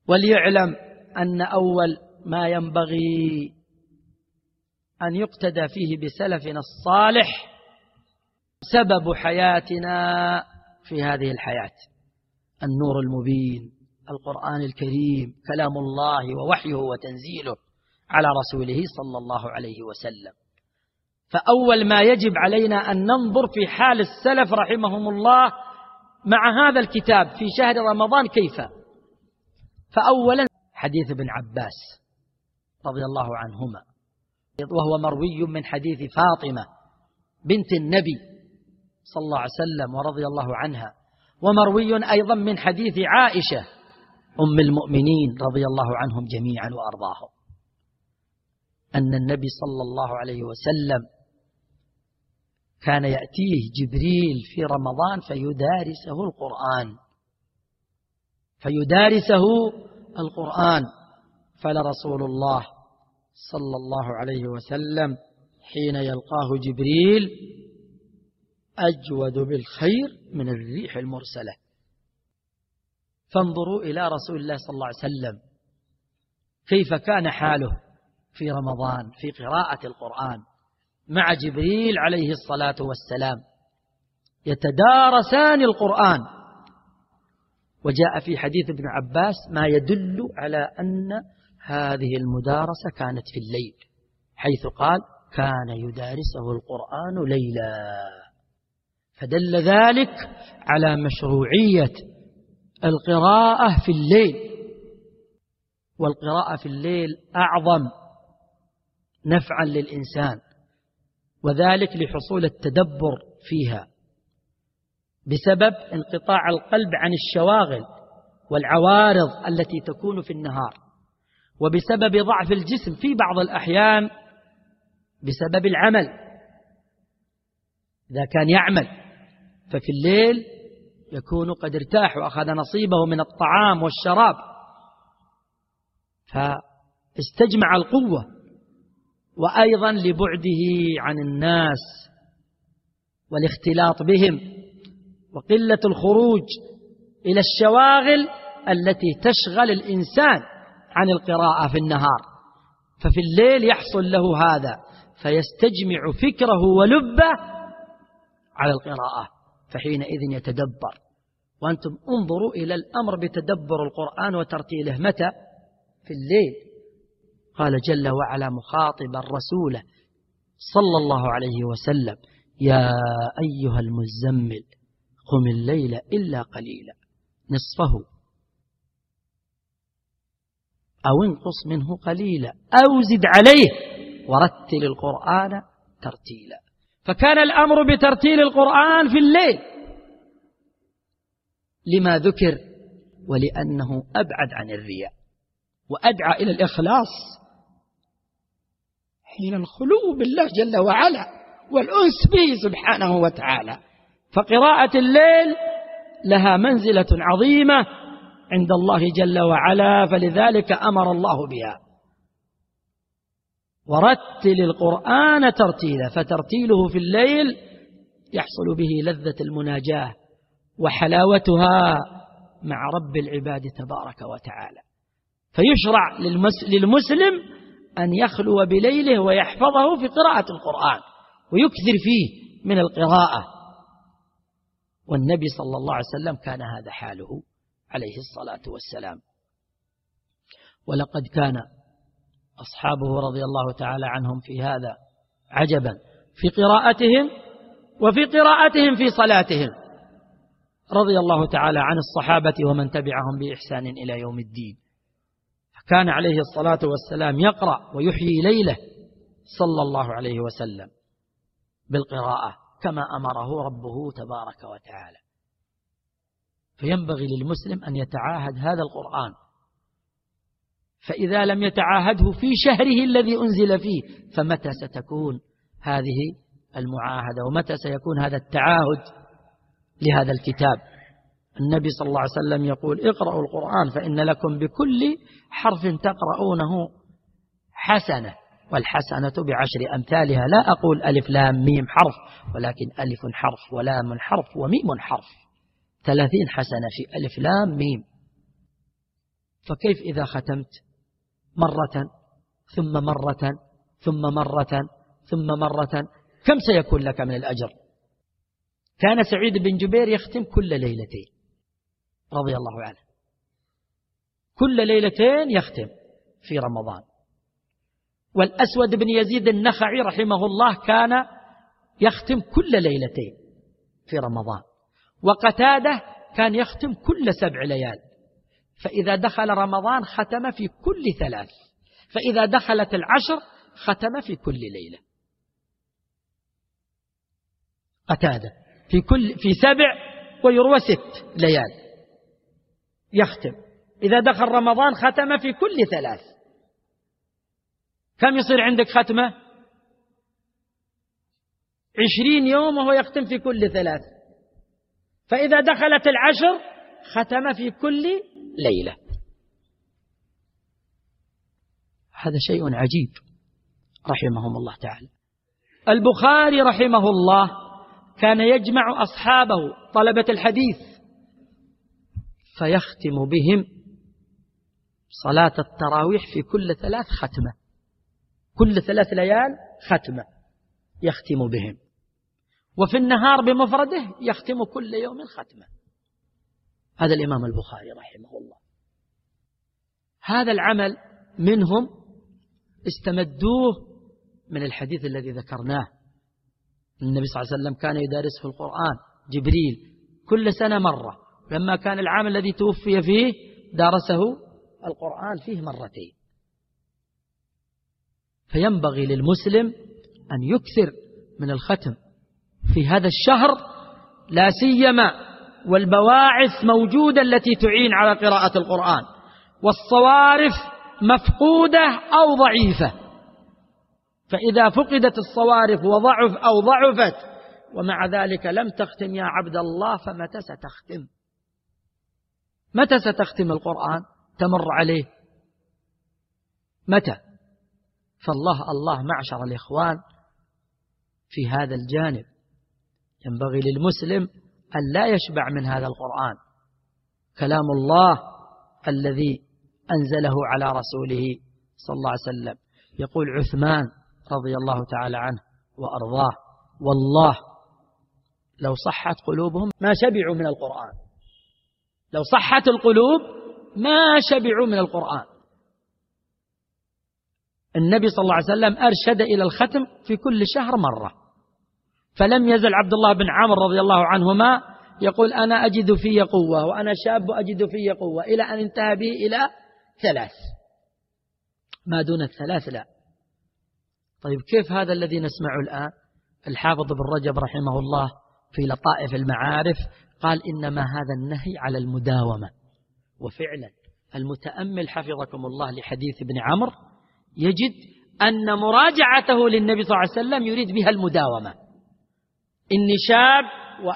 وليعلم أن أول ما ينبغي أن يقتدى فيه بسلفنا الصالح سبب حياتنا في هذه الحياة النور المبين، القرآن الكريم، كلام الله ووحيه وتنزيله على رسوله صلى الله عليه وسلم. فأول ما يجب علينا أن ننظر في حال السلف رحمهم الله مع هذا الكتاب في شهر رمضان كيف. فأولا حديث ابن عباس رضي الله عنهما، وهو مروي من حديث فاطمة بنت النبي صلى الله عليه وسلم ورضي الله عنها، ومروي أيضا من حديث عائشة أم المؤمنين رضي الله عنهم جميعا وأرضاهم، أن النبي صلى الله عليه وسلم كان يأتيه جبريل في رمضان فيدارسه القرآن. فلرسول الله صلى الله عليه وسلم حين يلقاه جبريل أجود بالخير من الريح المرسلة. فانظروا إلى رسول الله صلى الله عليه وسلم كيف كان حاله في رمضان في قراءة القرآن مع جبريل عليه الصلاة والسلام، يتدارسان القرآن. وجاء في حديث ابن عباس ما يدل على أن هذه المدارسة كانت في الليل، حيث قال كان يدارسه القرآن ليلا، فدل ذلك على مشروعية القراءة في الليل. والقراءة في الليل أعظم نفعا للإنسان، وذلك لحصول التدبر فيها بسبب انقطاع القلب عن الشواغل والعوارض التي تكون في النهار، وبسبب ضعف الجسم في بعض الأحيان بسبب العمل. إذا كان يعمل ففي الليل يكون قد ارتاح وأخذ نصيبه من الطعام والشراب، فاستجمع القوة، وأيضا لبعده عن الناس والاختلاط بهم وقلة الخروج إلى الشواغل التي تشغل الإنسان عن القراءة في النهار. ففي الليل يحصل له هذا، فيستجمع فكره ولبه على القراءة، فحينئذ يتدبر. وأنتم انظروا إلى الأمر بتدبر القرآن وترتيله متى؟ في الليل. قال جل وعلا مخاطبا رسوله صلى الله عليه وسلم: يا أيها المزمل قم الليل إلا قليلا نصفه أو انقص منه قليلا أو زد عليه ورتل القرآن ترتيلا. فكان الأمر بترتيل القرآن في الليل لما ذكر، ولأنه أبعد عن الرياء وأدعى إلى الإخلاص حين الخلو بالله جل وعلا والأنس به سبحانه وتعالى. فقراءة الليل لها منزلة عظيمة عند الله جل وعلا، فلذلك أمر الله بها: ورتل القرآن ترتيلا. فترتيله في الليل يحصل به لذة المناجاة وحلاوتها مع رب العباد تبارك وتعالى. فيشرع للمسلم أن يخلو بليله ويحفظه في قراءة القرآن ويكثر فيه من القراءة. والنبي صلى الله عليه وسلم كان هذا حاله عليه الصلاة والسلام. ولقد كان أصحابه رضي الله تعالى عنهم في هذا عجبا في قراءتهم وفي قراءتهم في صلاتهم، رضي الله تعالى عن الصحابة ومن تبعهم بإحسان إلى يوم الدين. كان عليه الصلاة والسلام يقرأ ويحيي ليله صلى الله عليه وسلم بالقراءة كما أمره ربه تبارك وتعالى. فينبغي للمسلم أن يتعاهد هذا القرآن، فإذا لم يتعاهده في شهره الذي أنزل فيه فمتى ستكون هذه المعاهدة ومتى سيكون هذا التعاهد لهذا الكتاب؟ النبي صلى الله عليه وسلم يقول: اقرأوا القرآن فإن لكم بكل حرف تقرؤونه حسنة، والحسنة بعشر أمثالها. لا أقول ألف لام ميم حرف، ولكن ألف حرف ولام حرف وميم حرف، 30 حسنة في ألف لام ميم. فكيف إذا ختمت مرة ثم مرة ثم مرة ثم مرة؟ كم سيكون لك من الأجر؟ كان سعيد بن جبير يختم كل ليلتين رضي الله عنه، كل ليلتين يختم في رمضان. والأسود بن يزيد النخعي رحمه الله كان يختم كل ليلتين في رمضان. وقتادة كان يختم كل 7 ليال، فإذا دخل رمضان ختم في كل 3، فإذا دخلت 10 ختم في كل ليلة. قتادة في 7 ويروى 6 ليال يختم، إذا دخل رمضان ختم في كل 3. كم يصير عندك ختمة؟ 20 يوم وهو يختم في كل 3، فإذا دخلت 10 ختم في كل ليلة. هذا شيء عجيب رحمهم الله تعالى. البخاري رحمه الله كان يجمع أصحابه طلبة الحديث فيختم بهم صلاة التراويح في كل 3 ختمة، كل 3 ليال ختمة يختم بهم، وفي النهار بمفرده يختم كل يوم ختمة. هذا الإمام البخاري رحمه الله. هذا العمل منهم استمدوه من الحديث الذي ذكرناه. النبي صلى الله عليه وسلم كان يدارسه القرآن جبريل كل سنة مرة، لما كان العام الذي توفي فيه دارسه القرآن فيه مرتين. فينبغي للمسلم أن يكثر من الختم في هذا الشهر، لا سيما والبواعث موجودة التي تعين على قراءة القرآن، والصوارف مفقودة أو ضعيفة. فإذا فقدت الصوارف وضعف أو ضعفت ومع ذلك لم تختم يا عبد الله، فمتى ستختم؟ متى ستختم القرآن؟ تمر عليه متى؟ فالله معشر الإخوان في هذا الجانب ينبغي للمسلم أن لا يشبع من هذا القرآن، كلام الله الذي أنزله على رسوله صلى الله عليه وسلم. يقول عثمان رضي الله تعالى عنه وأرضاه: والله لو صحت قلوبهم ما شبعوا من القرآن، لو صحت القلوب ما شبعوا من القرآن. النبي صلى الله عليه وسلم أرشد إلى الختم في كل شهر مرة، فلم يزل عبد الله بن عمرو رضي الله عنهما يقول: أنا أجد في قوة وأنا شاب أجد في قوة، إلى أن انتهى به إلى 3، ما دون 3 لا. طيب كيف هذا الذي نسمعه الآن؟ الحافظ بن رجب رحمه الله في لطائف المعارف قال: إنما هذا النهي على المداومة. وفعلا المتأمل حفظكم الله لحديث ابن عمرو يجد أن مراجعته للنبي صلى الله عليه وسلم يريد بها المداومة. إني شاب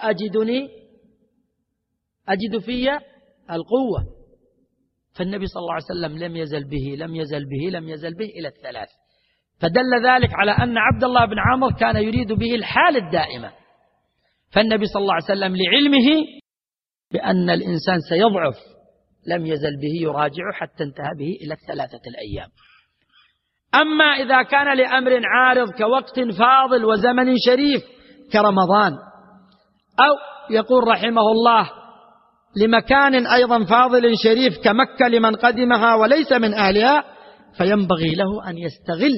أجد في القوة، فالنبي صلى الله عليه وسلم لم يزل به إلى 3، فدل ذلك على أن عبد الله بن عمرو كان يريد به الحال الدائمة. فالنبي صلى الله عليه وسلم لعلمه بأن الإنسان سيضعف لم يزل به يراجعه حتى انتهى به إلى 3 أيام. أما إذا كان لأمر عارض كوقت فاضل وزمن شريف كرمضان، أو يقول رحمه الله لمكان أيضا فاضل شريف كمكة لمن قدمها وليس من أهلها، فينبغي له أن يستغل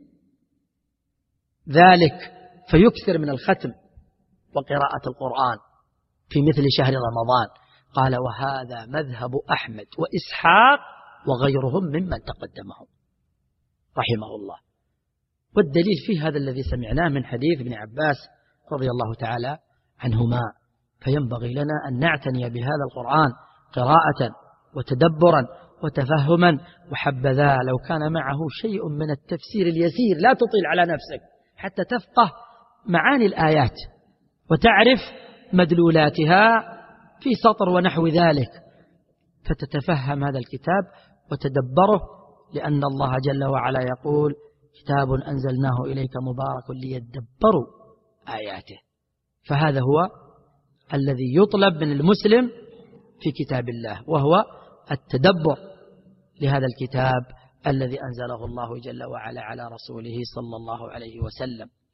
ذلك فيكثر من الختم وقراءة القرآن في مثل شهر رمضان. قال: وهذا مذهب أحمد وإسحاق وغيرهم ممن تقدمهم رحمه الله. والدليل في هذا الذي سمعناه من حديث ابن عباس رضي الله تعالى عنهما. فينبغي لنا أن نعتني بهذا القرآن قراءة وتدبرا وتفهما، وحبذا لو كان معه شيء من التفسير اليسير، لا تطيل على نفسك حتى تفقه معاني الآيات وتعرف مدلولاتها في سطر ونحو ذلك، فتتفهم هذا الكتاب وتدبره، لأن الله جل وعلا يقول: كتاب أنزلناه إليك مبارك ليدبروا آياته. فهذا هو الذي يطلب من المسلم في كتاب الله، وهو التدبر لهذا الكتاب الذي أنزله الله جل وعلا على رسوله صلى الله عليه وسلم.